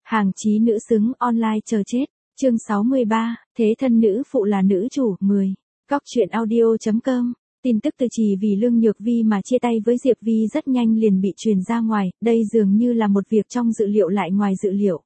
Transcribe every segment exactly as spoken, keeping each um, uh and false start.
Hàng chí nữ xứng online chờ chết. Chương sáu mươi ba, thế thân nữ phụ là nữ chủ. mười. Cóc truyện audio chấm com. Tin tức từ Trì vì Lương Nhược Vi mà chia tay với Diệp Vi rất nhanh liền bị truyền ra ngoài, đây dường như là một việc trong dự liệu lại ngoài dự liệu.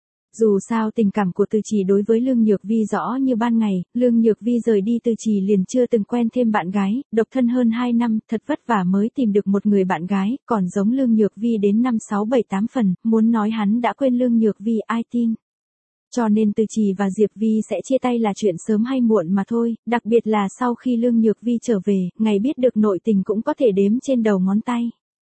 Dù sao tình cảm của Từ Trì đối với Lương Nhược Vi rõ như ban ngày, Lương Nhược Vi rời đi Từ Trì liền chưa từng quen thêm bạn gái, độc thân hơn hai năm, thật vất vả mới tìm được một người bạn gái, còn giống Lương Nhược Vi đến năm sáu bảy tám phần, muốn nói hắn đã quên Lương Nhược Vi ai tin. Cho nên Từ Trì và Diệp Vi sẽ chia tay là chuyện sớm hay muộn mà thôi, đặc biệt là sau khi Lương Nhược Vi trở về, ngày biết được nội tình cũng có thể đếm trên đầu ngón tay.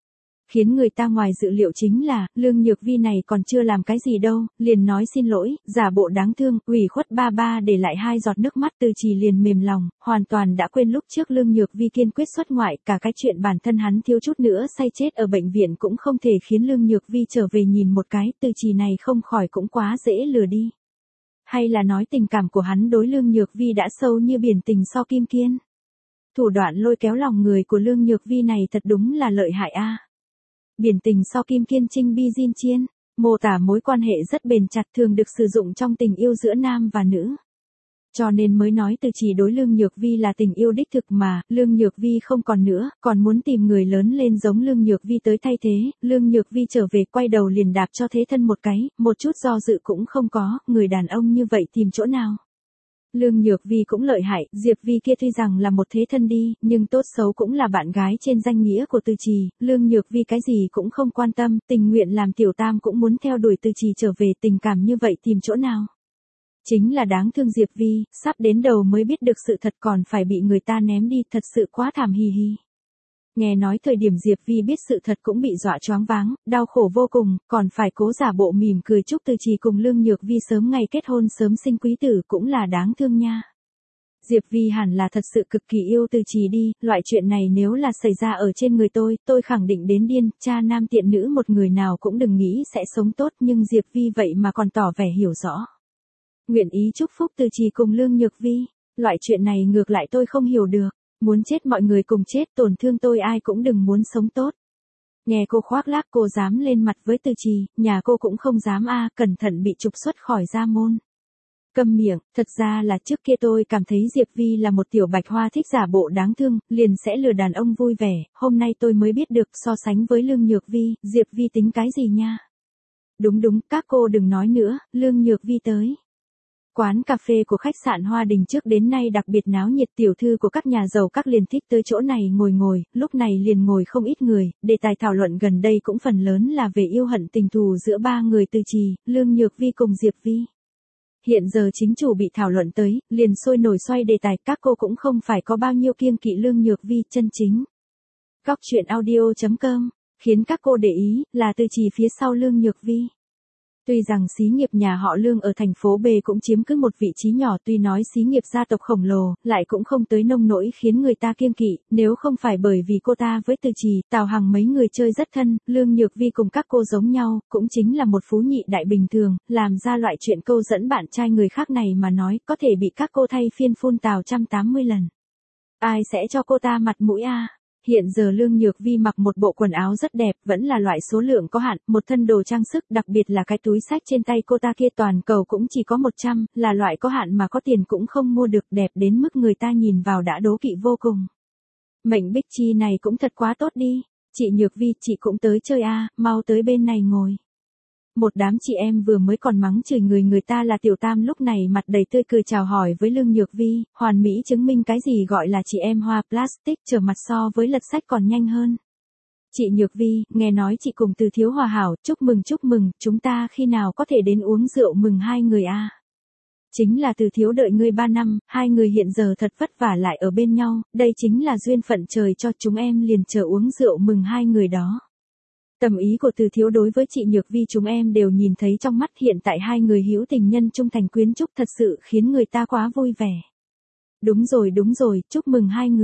Khiến người ta ngoài dự liệu chính là, Lương Nhược Vi này còn chưa làm cái gì đâu, liền nói xin lỗi, giả bộ đáng thương, ủy khuất ba ba để lại hai giọt nước mắt. Từ Trì liền mềm lòng, hoàn toàn đã quên lúc trước Lương Nhược Vi kiên quyết xuất ngoại, cả cái chuyện bản thân hắn thiếu chút nữa say chết ở bệnh viện cũng không thể khiến Lương Nhược Vi trở về nhìn một cái. Từ Trì này không khỏi cũng quá dễ lừa đi. Hay là nói tình cảm của hắn đối Lương Nhược Vi đã sâu như biển tình so kim kiên. Thủ đoạn lôi kéo lòng người của Lương Nhược Vi này thật đúng là lợi hại a. Biển tình so kim kiên trinh bi diên chiên, mô tả mối quan hệ rất bền chặt thường được sử dụng trong tình yêu giữa nam và nữ. Cho nên mới nói Từ Trì đối Lương Nhược Vi là tình yêu đích thực mà, Lương Nhược Vi không còn nữa, còn muốn tìm người lớn lên giống Lương Nhược Vi tới thay thế. Lương Nhược Vi trở về quay đầu liền đạp cho thế thân một cái, một chút do dự cũng không có, người đàn ông như vậy tìm chỗ nào. Lương Nhược Vi cũng lợi hại, Diệp Vi kia tuy rằng là một thế thân đi, nhưng tốt xấu cũng là bạn gái trên danh nghĩa của Từ Trì, Lương Nhược Vi cái gì cũng không quan tâm, tình nguyện làm tiểu tam cũng muốn theo đuổi Từ Trì trở về, tình cảm như vậy tìm chỗ nào. Chính là đáng thương Diệp Vi, sắp đến đầu mới biết được sự thật còn phải bị người ta ném đi, thật sự quá thảm hì hì. Nghe nói thời điểm Diệp Vi biết sự thật cũng bị dọa choáng váng, đau khổ vô cùng, còn phải cố giả bộ mỉm cười chúc Từ Trì cùng Lương Nhược Vi sớm ngày kết hôn sớm sinh quý tử, cũng là đáng thương nha. Diệp Vi hẳn là thật sự cực kỳ yêu Từ Trì đi, loại chuyện này nếu là xảy ra ở trên người tôi, tôi khẳng định đến điên, cha nam tiện nữ một người nào cũng đừng nghĩ sẽ sống tốt, nhưng Diệp Vi vậy mà còn tỏ vẻ hiểu rõ. Nguyện ý chúc phúc Từ Trì cùng Lương Nhược Vi, loại chuyện này ngược lại tôi không hiểu được. Muốn chết mọi người cùng chết, tổn thương tôi ai cũng đừng muốn sống tốt. Nghe cô khoác lác cô dám lên mặt với Từ Trì, nhà cô cũng không dám a, cẩn thận bị trục xuất khỏi gia môn. Câm miệng, thật ra là trước kia tôi cảm thấy Diệp Vi là một tiểu bạch hoa thích giả bộ đáng thương, liền sẽ lừa đàn ông vui vẻ, hôm nay tôi mới biết được so sánh với Lương Nhược Vi, Diệp Vi tính cái gì nha. Đúng đúng, các cô đừng nói nữa, Lương Nhược Vi tới. Quán cà phê của khách sạn Hoa Đình trước đến nay đặc biệt náo nhiệt, tiểu thư của các nhà giàu các liền thích tới chỗ này ngồi ngồi, lúc này liền ngồi không ít người, đề tài thảo luận gần đây cũng phần lớn là về yêu hận tình thù giữa ba người Từ Trì, Lương Nhược Vi cùng Diệp Vi. Hiện giờ chính chủ bị thảo luận tới, liền sôi nổi xoay đề tài, các cô cũng không phải có bao nhiêu kiêng kỵ Lương Nhược Vi chân chính. Cóc truyện audio chấm com, khiến các cô để ý, là Từ Trì phía sau Lương Nhược Vi. Tuy rằng xí nghiệp nhà họ Lương ở thành phố B cũng chiếm cứ một vị trí nhỏ, tuy nói xí nghiệp gia tộc khổng lồ, lại cũng không tới nông nỗi khiến người ta kiêng kỵ, nếu không phải bởi vì cô ta với Từ Trì, Tào Hằng mấy người chơi rất thân, Lương Nhược Vi cùng các cô giống nhau, cũng chính là một phú nhị đại bình thường, làm ra loại chuyện câu dẫn bạn trai người khác này mà nói, có thể bị các cô thay phiên phun Tào một trăm tám mươi lần. Ai sẽ cho cô ta mặt mũi a? Hiện giờ Lương Nhược Vi mặc một bộ quần áo rất đẹp, vẫn là loại số lượng có hạn, một thân đồ trang sức, đặc biệt là cái túi xách trên tay cô ta kia toàn cầu cũng chỉ có một trăm, là loại có hạn mà có tiền cũng không mua được, đẹp đến mức người ta nhìn vào đã đố kỵ vô cùng. Mệnh Bích Chi này cũng thật quá tốt đi, chị Nhược Vi, chị cũng tới chơi a, mau tới bên này ngồi. Một đám chị em vừa mới còn mắng chửi người người ta là tiểu tam lúc này mặt đầy tươi cười chào hỏi với Lương Nhược Vi, hoàn mỹ chứng minh cái gì gọi là chị em hoa plastic, trở mặt so với lật sách còn nhanh hơn. Chị Nhược Vi, nghe nói chị cùng Từ thiếu hòa hảo, chúc mừng chúc mừng, chúng ta khi nào có thể đến uống rượu mừng hai người a? Chính là Từ thiếu đợi ngươi ba năm, hai người hiện giờ thật vất vả lại ở bên nhau, đây chính là duyên phận trời cho, chúng em liền chờ uống rượu mừng hai người đó. Tầm ý của Từ thiếu đối với chị Nhược Vi chúng em đều nhìn thấy trong mắt, hiện tại hai người hữu tình nhân trung thành quyến trúc thật sự khiến người ta quá vui vẻ. Đúng rồi đúng rồi, chúc mừng hai người.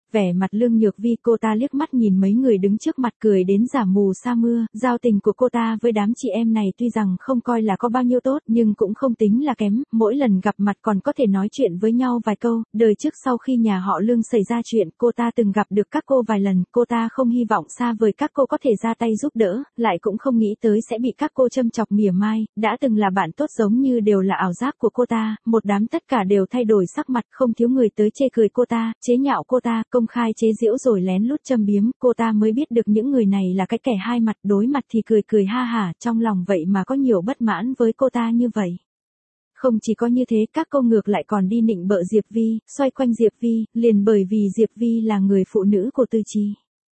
Vẻ mặt Lương Nhược Vi, cô ta liếc mắt nhìn mấy người đứng trước mặt cười đến giả mù sa mưa, giao tình của cô ta với đám chị em này tuy rằng không coi là có bao nhiêu tốt nhưng cũng không tính là kém, mỗi lần gặp mặt còn có thể nói chuyện với nhau vài câu, đời trước sau khi nhà họ Lương xảy ra chuyện cô ta từng gặp được các cô vài lần, cô ta không hy vọng xa vời các cô có thể ra tay giúp đỡ, lại cũng không nghĩ tới sẽ bị các cô châm chọc mỉa mai, đã từng là bạn tốt giống như đều là ảo giác của cô ta, một đám tất cả đều thay đổi sắc mặt, không thiếu người tới chê cười cô ta, chế nhạo cô ta, công khai chế giễu rồi lén lút châm biếm, cô ta mới biết được những người này là cái kẻ hai mặt, đối mặt thì cười cười ha hả, trong lòng vậy mà có nhiều bất mãn với cô ta như vậy. Không chỉ có như thế, các cô ngược lại còn đi nịnh bợ Diệp Vi, xoay quanh Diệp Vi, liền bởi vì Diệp Vi là người phụ nữ của Từ Trì.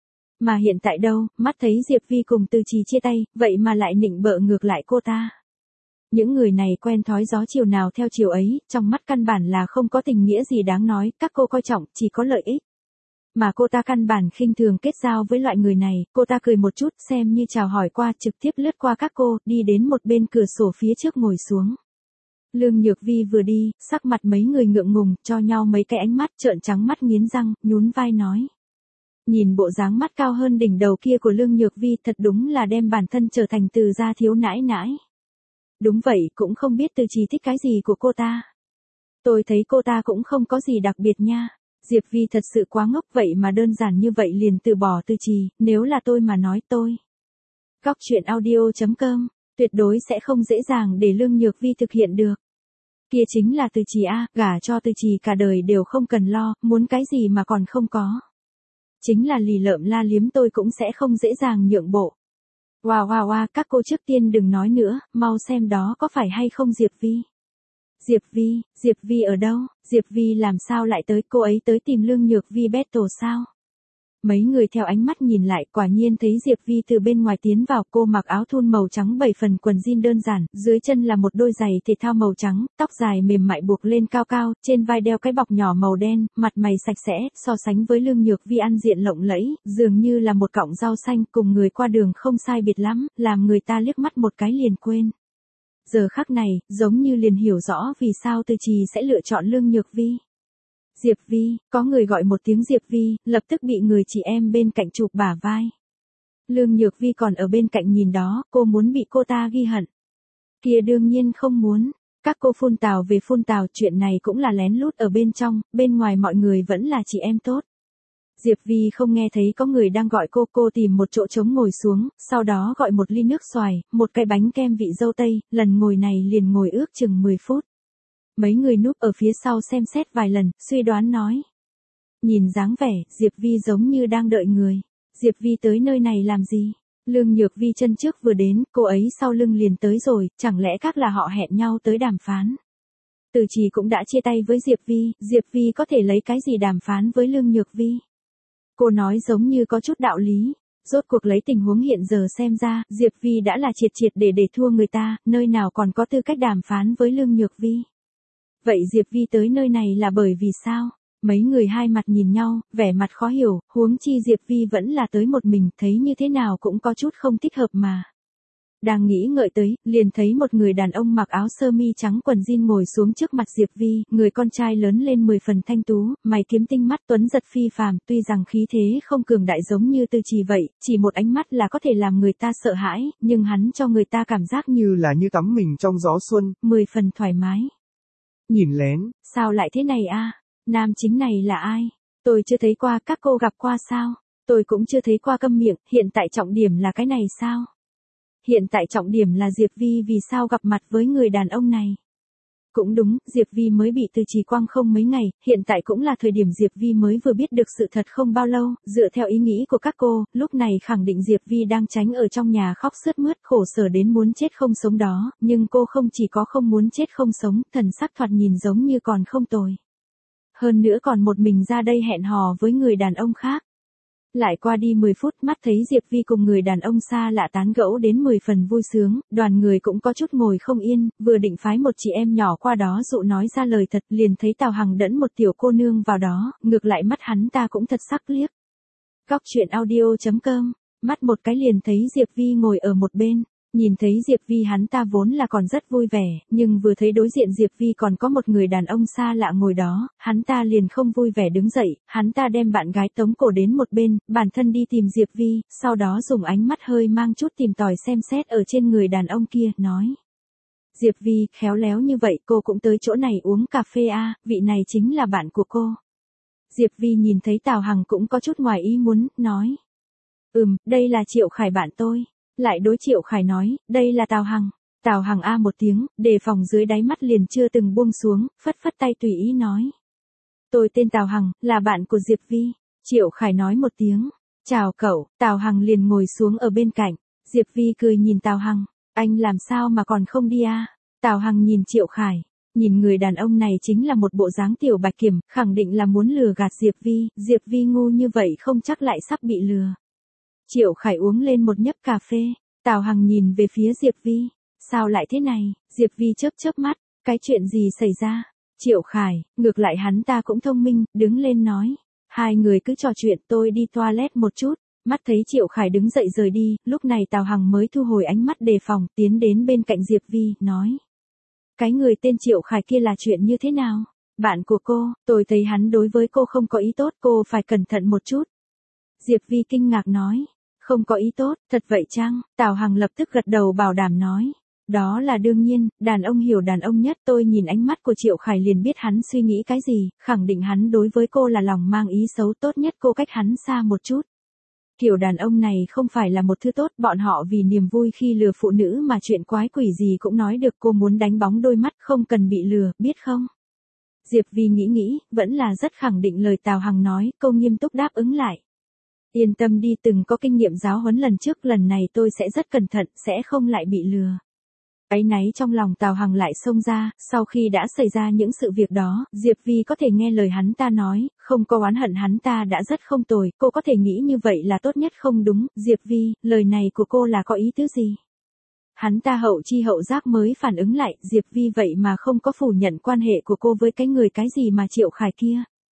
Mà hiện tại đâu, mắt thấy Diệp Vi cùng Từ Trì chia tay, vậy mà lại nịnh bợ ngược lại cô ta. Những người này quen thói gió chiều nào theo chiều ấy, trong mắt căn bản là không có tình nghĩa gì đáng nói, các cô coi trọng chỉ có lợi ích. Mà cô ta căn bản khinh thường kết giao với loại người này, cô ta cười một chút xem như chào hỏi qua, trực tiếp lướt qua các cô, đi đến một bên cửa sổ phía trước ngồi xuống. Lương Nhược Vi vừa đi, sắc mặt mấy người ngượng ngùng, cho nhau mấy cái ánh mắt, trợn trắng mắt nghiến răng, nhún vai nói. Nhìn bộ dáng mắt cao hơn đỉnh đầu kia của Lương Nhược Vi thật đúng là đem bản thân trở thành Từ gia thiếu nãi nãi. Đúng vậy, cũng không biết Từ Trì thích cái gì của cô ta. Tôi thấy cô ta cũng không có gì đặc biệt nha. Diệp Vi thật sự quá ngốc, vậy mà đơn giản như vậy liền từ bỏ Từ Trì, nếu là tôi mà nói tôi. Góc truyện audio chấm com, tuyệt đối sẽ không dễ dàng để Lương Nhược Vi thực hiện được. Kia chính là Từ Trì a, gả cho Từ Trì cả đời đều không cần lo, muốn cái gì mà còn không có. Chính là lì lợm la liếm tôi cũng sẽ không dễ dàng nhượng bộ. Wow wow wow, các cô trước tiên đừng nói nữa, mau xem đó có phải hay không Diệp Vi. Diệp Vi, Diệp Vi ở đâu? Diệp Vi làm sao lại tới, cô ấy tới tìm Lương Nhược Vi battle sao? Mấy người theo ánh mắt nhìn lại, quả nhiên thấy Diệp Vi từ bên ngoài tiến vào, cô mặc áo thun màu trắng bảy phần quần jean đơn giản, dưới chân là một đôi giày thể thao màu trắng, tóc dài mềm mại buộc lên cao cao, trên vai đeo cái bọc nhỏ màu đen, mặt mày sạch sẽ, so sánh với Lương Nhược Vi ăn diện lộng lẫy, dường như là một cọng rau xanh, cùng người qua đường không sai biệt lắm, làm người ta liếc mắt một cái liền quên. Giờ khắc này, giống như liền hiểu rõ vì sao Từ Trì sẽ lựa chọn Lương Nhược Vi. Diệp Vi, có người gọi một tiếng Diệp Vi, lập tức bị người chị em bên cạnh chụp bả vai. Lương Nhược Vi còn ở bên cạnh nhìn đó, cô muốn bị cô ta ghi hận. Kia đương nhiên không muốn. Các cô phun tào về phun tào, chuyện này cũng là lén lút ở bên trong, bên ngoài mọi người vẫn là chị em tốt. Diệp Vi không nghe thấy có người đang gọi cô, cô tìm một chỗ trống ngồi xuống, sau đó gọi một ly nước xoài, một cái bánh kem vị dâu tây, lần ngồi này liền ngồi ước chừng mười phút. Mấy người núp ở phía sau xem xét vài lần, suy đoán nói. Nhìn dáng vẻ, Diệp Vi giống như đang đợi người. Diệp Vi tới nơi này làm gì? Lương Nhược Vi chân trước vừa đến, cô ấy sau lưng liền tới rồi, chẳng lẽ các là họ hẹn nhau tới đàm phán? Từ Trì cũng đã chia tay với Diệp Vi, Diệp Vi có thể lấy cái gì đàm phán với Lương Nhược Vi? Cô nói giống như có chút đạo lý. Rốt cuộc lấy tình huống hiện giờ xem ra, Diệp Vi đã là triệt triệt để để thua người ta, nơi nào còn có tư cách đàm phán với Lương Nhược Vi. Vậy Diệp Vi tới nơi này là bởi vì sao? Mấy người hai mặt nhìn nhau, vẻ mặt khó hiểu, huống chi Diệp Vi vẫn là tới một mình, thấy như thế nào cũng có chút không thích hợp mà. Đang nghĩ ngợi tới, liền thấy một người đàn ông mặc áo sơ mi trắng quần jean ngồi xuống trước mặt Diệp Vi, người con trai lớn lên mười phần thanh tú, mày kiếm tinh mắt tuấn giật phi phàm, tuy rằng khí thế không cường đại giống như Từ Trì vậy, chỉ một ánh mắt là có thể làm người ta sợ hãi, nhưng hắn cho người ta cảm giác như là như tắm mình trong gió xuân, mười phần thoải mái. Nhìn lén, sao lại thế này a? Nam chính này là ai? Tôi chưa thấy qua, các cô gặp qua sao? Tôi cũng chưa thấy qua, câm miệng, hiện tại trọng điểm là cái này sao? Hiện tại trọng điểm là Diệp Vi vì sao gặp mặt với người đàn ông này. Cũng đúng, Diệp Vi mới bị Từ Trì quăng không mấy ngày, hiện tại cũng là thời điểm Diệp Vi mới vừa biết được sự thật không bao lâu, dựa theo ý nghĩ của các cô, lúc này khẳng định Diệp Vi đang tránh ở trong nhà khóc sướt mướt, khổ sở đến muốn chết không sống đó, nhưng cô không chỉ có không muốn chết không sống, thần sắc thoạt nhìn giống như còn không tồi. Hơn nữa còn một mình ra đây hẹn hò với người đàn ông khác. Lại qua đi mười phút, mắt thấy Diệp Vi cùng người đàn ông xa lạ tán gẫu đến mười phần vui sướng, đoàn người cũng có chút ngồi không yên, vừa định phái một chị em nhỏ qua đó dụ nói ra lời thật, liền thấy Tào Hằng đẫn một tiểu cô nương vào đó, ngược lại mắt hắn ta cũng thật sắc liếc. Góc truyện audio chấm com, mắt một cái liền thấy Diệp Vi ngồi ở một bên. Nhìn thấy Diệp Vi hắn ta vốn là còn rất vui vẻ, nhưng vừa thấy đối diện Diệp Vi còn có một người đàn ông xa lạ ngồi đó, hắn ta liền không vui vẻ đứng dậy, hắn ta đem bạn gái tống cổ đến một bên, bản thân đi tìm Diệp Vi, sau đó dùng ánh mắt hơi mang chút tìm tòi xem xét ở trên người đàn ông kia, nói. Diệp Vi, khéo léo như vậy cô cũng tới chỗ này uống cà phê à, vị này chính là bạn của cô. Diệp Vi nhìn thấy Tào Hằng cũng có chút ngoài ý muốn, nói. Ừm, đây là Triệu Khải bạn tôi. Lại đối Triệu Khải nói, đây là Tào Hằng. Tào Hằng a một tiếng, đề phòng dưới đáy mắt liền chưa từng buông xuống, phất phất tay tùy ý nói. Tôi tên Tào Hằng, là bạn của Diệp Vi. Triệu Khải nói một tiếng. Chào cậu, Tào Hằng liền ngồi xuống ở bên cạnh. Diệp Vi cười nhìn Tào Hằng, anh làm sao mà còn không đi à? Tào Hằng nhìn Triệu Khải. Nhìn người đàn ông này chính là một bộ dáng tiểu bạch kiểm, khẳng định là muốn lừa gạt Diệp Vi, Diệp Vi ngu như vậy không chắc lại sắp bị lừa. Triệu Khải uống lên một nhấp cà phê, Tào Hằng nhìn về phía Diệp Vi, sao lại thế này, Diệp Vi chớp chớp mắt, cái chuyện gì xảy ra? Triệu Khải, ngược lại hắn ta cũng thông minh, đứng lên nói, hai người cứ trò chuyện tôi đi toilet một chút, mắt thấy Triệu Khải đứng dậy rời đi, lúc này Tào Hằng mới thu hồi ánh mắt đề phòng, tiến đến bên cạnh Diệp Vi, nói. Cái người tên Triệu Khải kia là chuyện như thế nào? Bạn của cô, tôi thấy hắn đối với cô không có ý tốt, cô phải cẩn thận một chút. Diệp Vi kinh ngạc nói, không có ý tốt, thật vậy chăng? Tào Hằng lập tức gật đầu bảo đảm nói. Đó là đương nhiên, đàn ông hiểu đàn ông nhất, tôi nhìn ánh mắt của Triệu Khải liền biết hắn suy nghĩ cái gì, khẳng định hắn đối với cô là lòng mang ý xấu, tốt nhất cô cách hắn xa một chút. Kiểu đàn ông này không phải là một thứ tốt, bọn họ vì niềm vui khi lừa phụ nữ mà chuyện quái quỷ gì cũng nói được, cô muốn đánh bóng đôi mắt không cần bị lừa, biết không? Diệp Vi nghĩ nghĩ, vẫn là rất khẳng định lời Tào Hằng nói, cô nghiêm túc đáp ứng lại. Yên tâm đi, từng có kinh nghiệm giáo huấn lần trước, lần này tôi sẽ rất cẩn thận, sẽ không lại bị lừa. Áy náy trong lòng Tào Hằng lại xông ra, sau khi đã xảy ra những sự việc đó, Diệp Vi có thể nghe lời hắn ta nói, không có oán hận hắn ta đã rất không tồi, cô có thể nghĩ như vậy là tốt nhất không đúng, Diệp Vi, lời này của cô là có ý tứ gì? Hắn ta hậu chi hậu giác mới phản ứng lại, Diệp Vi vậy mà không có phủ nhận quan hệ của cô với cái người cái gì mà Triệu Khải kia.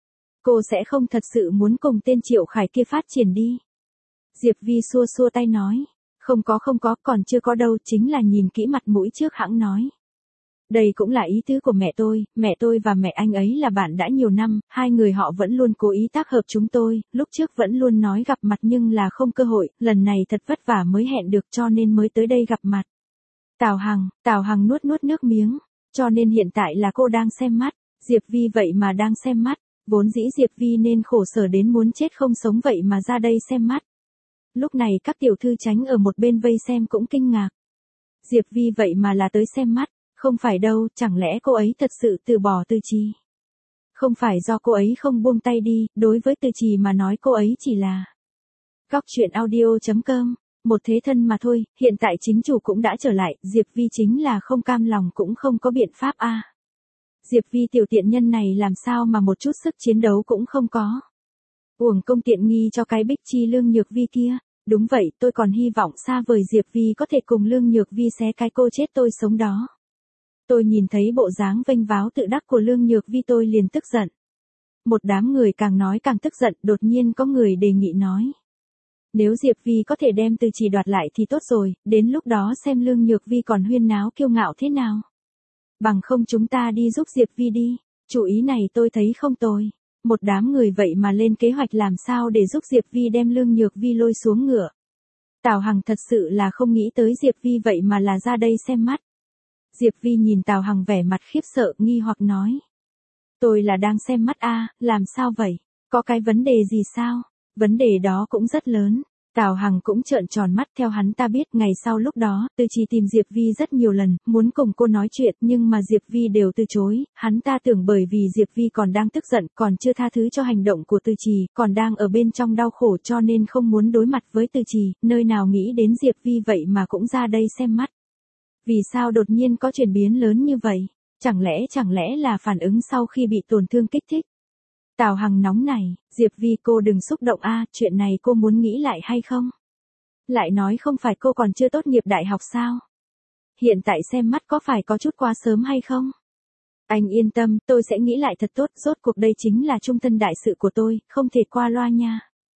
Cô sẽ không thật sự muốn cùng tên Triệu Khải kia phát triển đi. Diệp Vi xua xua tay nói. Không có không có, còn chưa có đâu, chính là nhìn kỹ mặt mũi trước hãng nói. Đây cũng là ý tứ của mẹ tôi, mẹ tôi và mẹ anh ấy là bạn đã nhiều năm, hai người họ vẫn luôn cố ý tác hợp chúng tôi, lúc trước vẫn luôn nói gặp mặt nhưng là không cơ hội, lần này thật vất vả mới hẹn được cho nên mới tới đây gặp mặt. Tào Hằng, Tào Hằng nuốt nuốt nước miếng, cho nên hiện tại là cô đang xem mắt, Diệp Vi vậy mà đang xem mắt, vốn dĩ Diệp Vi nên khổ sở đến muốn chết không sống vậy mà ra đây xem mắt. Lúc này các tiểu thư tránh ở một bên vây xem cũng kinh ngạc. Diệp Vi vậy mà là tới xem mắt, không phải đâu, chẳng lẽ cô ấy thật sự từ bỏ Từ Trì? Không phải do cô ấy không buông tay đi, đối với Từ Trì mà nói cô ấy chỉ là Góc truyện audio chấm com, một thế thân mà thôi, hiện tại chính chủ cũng đã trở lại, Diệp Vi chính là không cam lòng cũng không có biện pháp a. À. Diệp Vi tiểu tiện nhân này làm sao mà một chút sức chiến đấu cũng không có. Uổng công tiện nghi cho cái Bích Chi Lương Nhược Vi kia. Đúng vậy, tôi còn hy vọng xa vời Diệp Vi có thể cùng Lương Nhược Vi xé cái cô chết tôi sống đó. Tôi nhìn thấy bộ dáng vênh váo tự đắc của Lương Nhược Vi tôi liền tức giận. Một đám người càng nói càng tức giận, đột nhiên có người đề nghị nói. Nếu Diệp Vi có thể đem Từ Trì đoạt lại thì tốt rồi, đến lúc đó xem Lương Nhược Vi còn huyên náo kiêu ngạo thế nào. Bằng không chúng ta đi giúp Diệp Vi đi, chủ ý này tôi thấy không tồi. Một đám người vậy mà lên kế hoạch làm sao để giúp Diệp Vi đem Lương Nhược Vi lôi xuống ngựa. Tào Hằng thật sự là không nghĩ tới Diệp Vi vậy mà là ra đây xem mắt. Diệp Vi nhìn Tào Hằng vẻ mặt khiếp sợ, nghi hoặc nói. Tôi là đang xem mắt a, à, làm sao vậy? Có cái vấn đề gì sao? Vấn đề đó cũng rất lớn. Tào Hằng cũng trợn tròn mắt, theo hắn ta biết ngày sau lúc đó, Từ Trì tìm Diệp Vi rất nhiều lần, muốn cùng cô nói chuyện nhưng mà Diệp Vi đều từ chối, hắn ta tưởng bởi vì Diệp Vi còn đang tức giận, còn chưa tha thứ cho hành động của Từ Trì, còn đang ở bên trong đau khổ cho nên không muốn đối mặt với Từ Trì, nơi nào nghĩ đến Diệp Vi vậy mà cũng ra đây xem mắt. Vì sao đột nhiên có chuyển biến lớn như vậy? Chẳng lẽ chẳng lẽ là phản ứng sau khi bị tổn thương kích thích? Tào Hằng nóng này, Diệp Vi cô đừng xúc động a, à, chuyện này cô muốn nghĩ lại hay không? Lại nói không phải cô còn chưa tốt nghiệp đại học sao? Hiện tại xem mắt có phải có chút quá sớm hay không? Anh yên tâm, tôi sẽ nghĩ lại thật tốt, rốt cuộc đây chính là trung thân đại sự của tôi, không thể qua loa nha.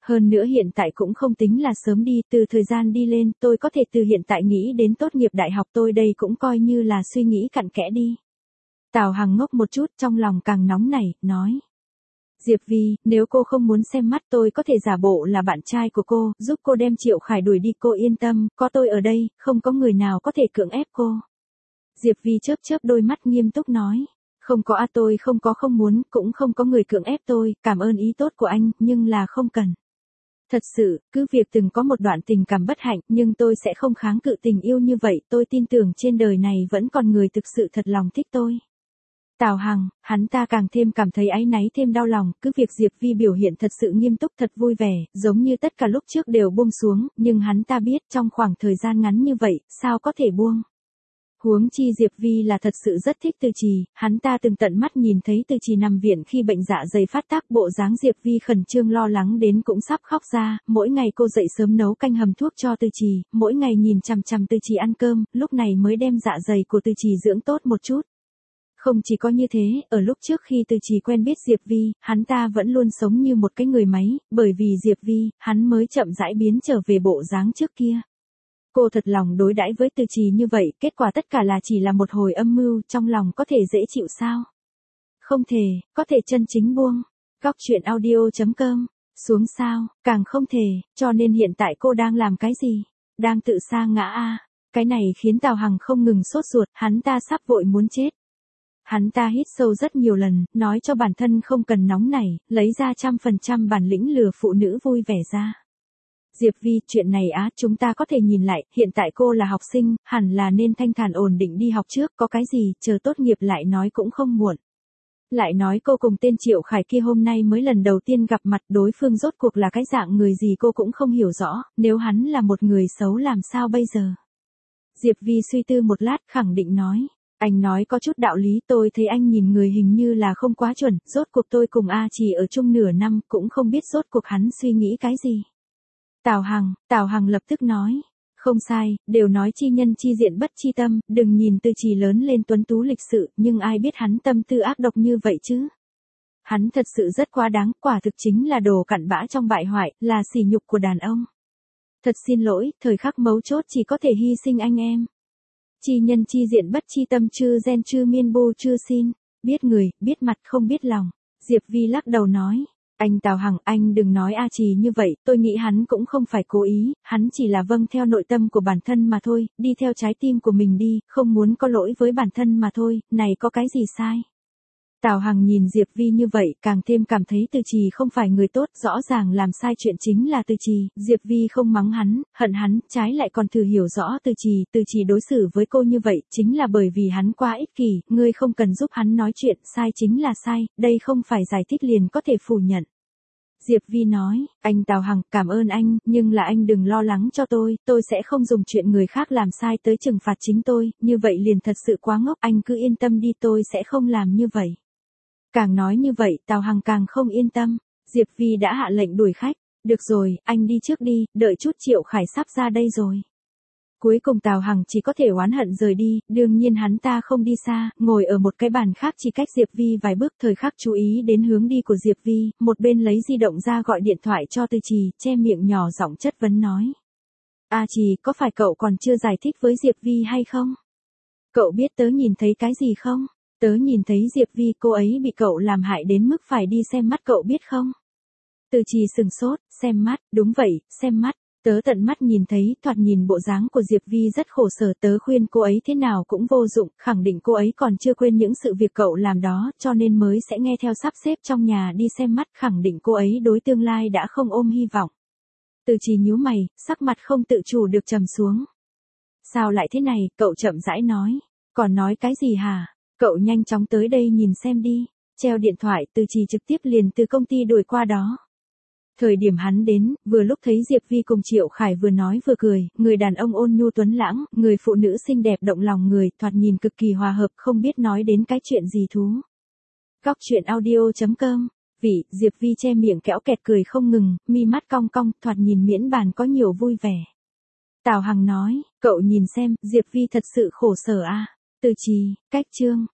Hơn nữa hiện tại cũng không tính là sớm đi, từ thời gian đi lên, tôi có thể từ hiện tại nghĩ đến tốt nghiệp đại học tôi đây cũng coi như là suy nghĩ cặn kẽ đi. Tào Hằng ngốc một chút, trong lòng càng nóng nảy, nói. Diệp Vi, nếu cô không muốn xem mắt tôi có thể giả bộ là bạn trai của cô, giúp cô đem Triệu Khải đuổi đi, cô yên tâm, có tôi ở đây, không có người nào có thể cưỡng ép cô. Diệp Vi chớp chớp đôi mắt nghiêm túc nói. Không có a tôi không có không muốn, cũng không có người cưỡng ép tôi, cảm ơn ý tốt của anh, nhưng là không cần. Thật sự, cứ việc từng có một đoạn tình cảm bất hạnh, nhưng tôi sẽ không kháng cự tình yêu như vậy, tôi tin tưởng trên đời này vẫn còn người thực sự thật lòng thích tôi. Tào Hằng, hắn ta càng thêm cảm thấy áy náy thêm đau lòng, cứ việc Diệp Vi biểu hiện thật sự nghiêm túc thật vui vẻ, giống như tất cả lúc trước đều buông xuống, nhưng hắn ta biết trong khoảng thời gian ngắn như vậy, sao có thể buông. Huống chi Diệp Vi là thật sự rất thích Từ Trì, hắn ta từng tận mắt nhìn thấy Từ Trì nằm viện khi bệnh dạ dày phát tác, bộ dáng Diệp Vi khẩn trương lo lắng đến cũng sắp khóc ra, mỗi ngày cô dậy sớm nấu canh hầm thuốc cho Từ Trì, mỗi ngày nhìn chằm chằm Từ Trì ăn cơm, lúc này mới đem dạ dày của Từ Trì dưỡng tốt một chút. Không chỉ có như thế, ở lúc trước khi Từ Trì quen biết Diệp Vi, hắn ta vẫn luôn sống như một cái người máy, bởi vì Diệp Vi, hắn mới chậm rãi biến trở về bộ dáng trước kia. Cô thật lòng đối đãi với Từ Trì như vậy, kết quả tất cả là chỉ là một hồi âm mưu, trong lòng có thể dễ chịu sao? Không thể, có thể chân chính buông. Góc truyện audio chấm com, xuống sao, càng không thể, cho nên hiện tại cô đang làm cái gì? Đang tự sa ngã a. À. Cái này khiến Tào Hằng không ngừng sốt ruột, hắn ta sắp vội muốn chết. Hắn ta hít sâu rất nhiều lần, nói cho bản thân không cần nóng nảy, lấy ra trăm phần trăm bản lĩnh lừa phụ nữ vui vẻ ra. Diệp Vi, chuyện này á, chúng ta có thể nhìn lại, hiện tại cô là học sinh, hẳn là nên thanh thản ổn định đi học trước, có cái gì, chờ tốt nghiệp lại nói cũng không muộn. Lại nói cô cùng tên Triệu Khải kia hôm nay mới lần đầu tiên gặp mặt, đối phương rốt cuộc là cái dạng người gì cô cũng không hiểu rõ, nếu hắn là một người xấu làm sao bây giờ. Diệp Vi suy tư một lát, khẳng định nói. Anh nói có chút đạo lý, tôi thấy anh nhìn người hình như là không quá chuẩn, rốt cuộc tôi cùng A chỉ ở chung nửa năm, cũng không biết rốt cuộc hắn suy nghĩ cái gì. Tào Hằng, Tào Hằng lập tức nói, không sai, đều nói chi nhân chi diện bất chi tâm, đừng nhìn Từ Trì lớn lên tuấn tú lịch sự, nhưng ai biết hắn tâm tư ác độc như vậy chứ. Hắn thật sự rất quá đáng, quả thực chính là đồ cặn bã trong bại hoại, là sỉ nhục của đàn ông. Thật xin lỗi, thời khắc mấu chốt chỉ có thể hy sinh anh em. Chi nhân chi diện bất chi tâm chư gen chư miên bô chư xin, biết người, biết mặt không biết lòng. Diệp Vi lắc đầu nói, anh Tào Hằng, anh đừng nói A Trì như vậy, tôi nghĩ hắn cũng không phải cố ý, hắn chỉ là vâng theo nội tâm của bản thân mà thôi, đi theo trái tim của mình đi, không muốn có lỗi với bản thân mà thôi, này có cái gì sai. Tào Hằng nhìn Diệp Vi như vậy, càng thêm cảm thấy Từ Trì không phải người tốt, rõ ràng làm sai chuyện chính là Từ Trì, Diệp Vi không mắng hắn, hận hắn, trái lại còn thử hiểu rõ Từ Trì, Từ Trì đối xử với cô như vậy, chính là bởi vì hắn quá ích kỷ, ngươi không cần giúp hắn nói chuyện, sai chính là sai, đây không phải giải thích liền có thể phủ nhận. Diệp Vi nói, anh Tào Hằng, cảm ơn anh, nhưng là anh đừng lo lắng cho tôi, tôi sẽ không dùng chuyện người khác làm sai tới trừng phạt chính tôi, như vậy liền thật sự quá ngốc, anh cứ yên tâm đi, tôi sẽ không làm như vậy. Càng nói như vậy, Tào Hằng càng không yên tâm. Diệp Vi đã hạ lệnh đuổi khách. Được rồi, anh đi trước đi, đợi chút Triệu Khải sắp ra đây rồi. Cuối cùng Tào Hằng chỉ có thể oán hận rời đi, đương nhiên hắn ta không đi xa, ngồi ở một cái bàn khác chỉ cách Diệp Vi vài bước, thời khắc chú ý đến hướng đi của Diệp Vi, một bên lấy di động ra gọi điện thoại cho Từ Trì, che miệng nhỏ giọng chất vấn nói. A Trì, có phải cậu còn chưa giải thích với Diệp Vi hay không? Cậu biết tớ nhìn thấy cái gì không? Tớ nhìn thấy Diệp Vi, cô ấy bị cậu làm hại đến mức phải đi xem mắt, cậu biết không? Từ Trì sừng sốt, xem mắt, đúng vậy, xem mắt. Tớ tận mắt nhìn thấy, thoạt nhìn bộ dáng của Diệp Vi rất khổ sở, tớ khuyên cô ấy thế nào cũng vô dụng, khẳng định cô ấy còn chưa quên những sự việc cậu làm đó, cho nên mới sẽ nghe theo sắp xếp trong nhà đi xem mắt, khẳng định cô ấy đối tương lai đã không ôm hy vọng. Từ Trì nhíu mày, sắc mặt không tự chủ được trầm xuống. Sao lại thế này, cậu chậm rãi nói. Còn nói cái gì hả? Cậu nhanh chóng tới đây nhìn xem đi. Treo điện thoại, Từ Trì trực tiếp liền từ công ty đuổi qua đó. Thời điểm hắn đến, vừa lúc thấy Diệp Vi cùng Triệu Khải vừa nói vừa cười, người đàn ông ôn nhu tuấn lãng, người phụ nữ xinh đẹp động lòng người, thoạt nhìn cực kỳ hòa hợp, không biết nói đến cái chuyện gì thú. Góc truyện audio chấm com, vị, Diệp Vi che miệng kẽo kẹt cười không ngừng, mi mắt cong cong, thoạt nhìn miễn bàn có nhiều vui vẻ. Tào Hằng nói, cậu nhìn xem, Diệp Vi thật sự khổ sở à. Từ Trì, cách chương.